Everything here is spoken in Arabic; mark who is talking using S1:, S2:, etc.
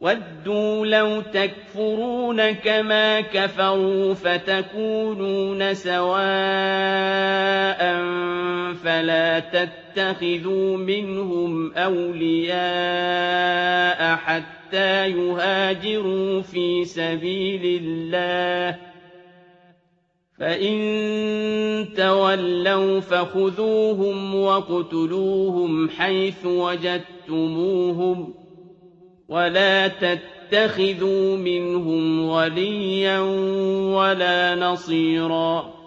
S1: وَدُّوا لَوْ تَكْفُرُونَ كَمَا كَفَرُوا فَتَكُونُونَ سَوَاءً فَلَا تَتَّخِذُوا مِنْهُمْ أَوْلِيَاءَ حَتَّىٰ يُهَاجِرُوا فِي سَبِيلِ اللَّهِ ۚ فَإِن تَوَلَّوْا فَخُذُوهُمْ وَاقْتُلُوهُمْ حَيْثُ وَجَدتُّمُوهُمْ ۖ وَلَا تَتَّخِذُوا مِنْهُمْ وَلِيًّا وَلَا نَصِيرًا